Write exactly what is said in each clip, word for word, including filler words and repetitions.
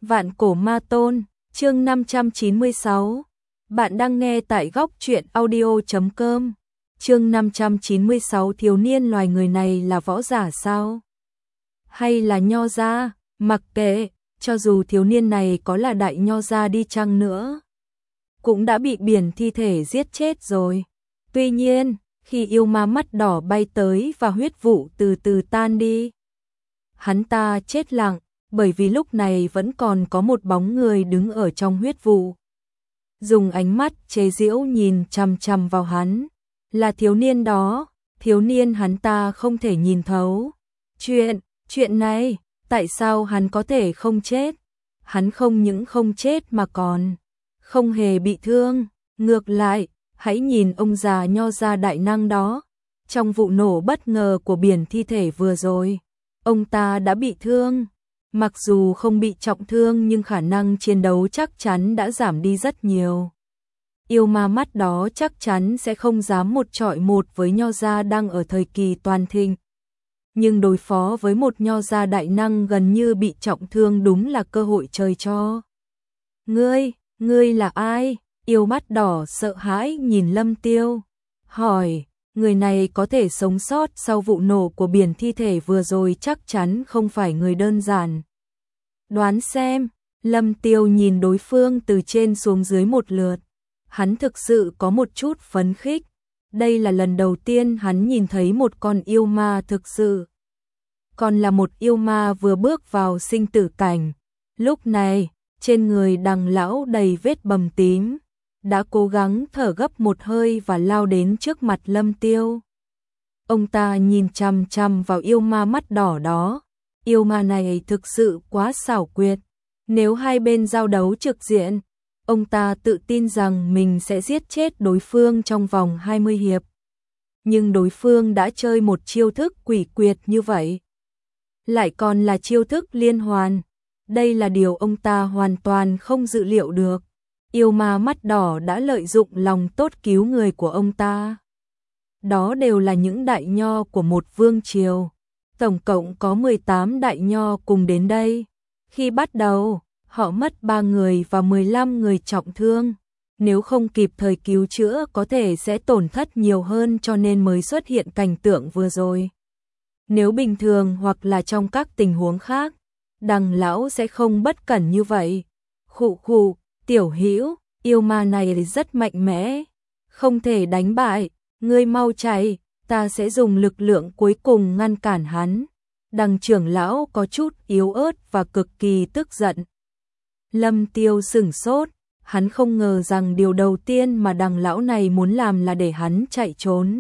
Vạn cổ ma tôn, chương năm trăm chín mươi sáu. Bạn đang nghe tại góc truyện audio chấm com. Chương năm trăm chín mươi sáu, thiếu niên loài người này là võ giả sao? Hay là nho gia? Mặc kệ, cho dù thiếu niên này có là đại nho gia đi chăng nữa, cũng đã bị biển thi thể giết chết rồi. Tuy nhiên, khi yêu ma mắt đỏ bay tới và huyết vụ từ từ tan đi, hắn ta chết lặng, bởi vì lúc này vẫn còn có một bóng người đứng ở trong huyết vụ. Dùng ánh mắt chế giễu nhìn chằm chằm vào hắn, là thiếu niên đó, thiếu niên hắn ta không thể nhìn thấu. Chuyện, chuyện này, tại sao hắn có thể không chết? Hắn không những không chết mà còn không hề bị thương, ngược lại, hãy nhìn ông già nho gia đại năng đó. Trong vụ nổ bất ngờ của biển thi thể vừa rồi, ông ta đã bị thương. Mặc dù không bị trọng thương nhưng khả năng chiến đấu chắc chắn đã giảm đi rất nhiều. Yêu ma mắt đó chắc chắn sẽ không dám một trọi một với nho gia đang ở thời kỳ toàn thịnh. Nhưng đối phó với một nho gia đại năng gần như bị trọng thương đúng là cơ hội trời cho. Ngươi, ngươi là ai? Yêu mắt đỏ sợ hãi nhìn Lâm Tiêu, hỏi. Người này có thể sống sót sau vụ nổ của biển thi thể vừa rồi chắc chắn không phải người đơn giản. Đoán xem, Lâm Tiêu nhìn đối phương từ trên xuống dưới một lượt. Hắn thực sự có một chút phấn khích. Đây là lần đầu tiên hắn nhìn thấy một con yêu ma thực sự. Còn là một yêu ma vừa bước vào sinh tử cảnh. Lúc này, trên người đằng lão đầy vết bầm tím, đã cố gắng thở gấp một hơi và lao đến trước mặt Lâm Tiêu. Ông ta nhìn chằm chằm vào yêu ma mắt đỏ đó. Yêu ma này thực sự quá xảo quyệt. Nếu hai bên giao đấu trực diện, ông ta tự tin rằng mình sẽ giết chết đối phương trong vòng hai mươi hiệp. Nhưng đối phương đã chơi một chiêu thức quỷ quyệt như vậy, lại còn là chiêu thức liên hoàn. Đây là điều ông ta hoàn toàn không dự liệu được. Yêu ma mắt đỏ đã lợi dụng lòng tốt cứu người của ông ta. Đó đều là những đại nho của một vương triều. Tổng cộng có mười tám đại nho cùng đến đây. Khi bắt đầu, họ mất ba người và mười lăm người trọng thương. Nếu không kịp thời cứu chữa có thể sẽ tổn thất nhiều hơn, cho nên mới xuất hiện cảnh tượng vừa rồi. Nếu bình thường hoặc là trong các tình huống khác, đằng lão sẽ không bất cẩn như vậy. Khụ khụ, Tiểu Hữu, yêu ma này rất mạnh mẽ, không thể đánh bại, ngươi mau chạy, ta sẽ dùng lực lượng cuối cùng ngăn cản hắn. Đằng trưởng lão có chút yếu ớt và cực kỳ tức giận. Lâm Tiêu sửng sốt, hắn không ngờ rằng điều đầu tiên mà đằng lão này muốn làm là để hắn chạy trốn.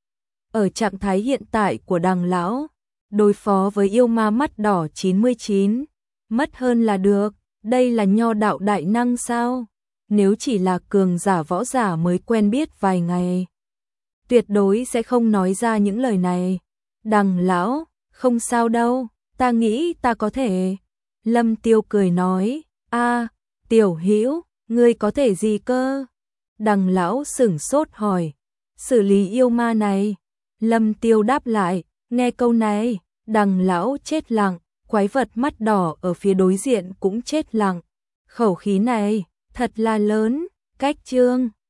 Ở trạng thái hiện tại của đằng lão, đối phó với yêu ma mắt đỏ chín mươi chín, mất hơn là được. Đây là nho đạo đại năng sao? Nếu chỉ là cường giả võ giả mới quen biết vài ngày, tuyệt đối sẽ không nói ra những lời này. Đằng lão, không sao đâu, ta nghĩ ta có thể. Lâm Tiêu cười nói, a, Tiểu Hữu, ngươi có thể gì cơ? Đằng lão sửng sốt hỏi, xử lý yêu ma này. Lâm Tiêu đáp lại, nghe câu này, đằng lão chết lặng. Quái vật mắt đỏ ở phía đối diện cũng chết lặng. Khẩu khí này, thật là lớn. Cách chương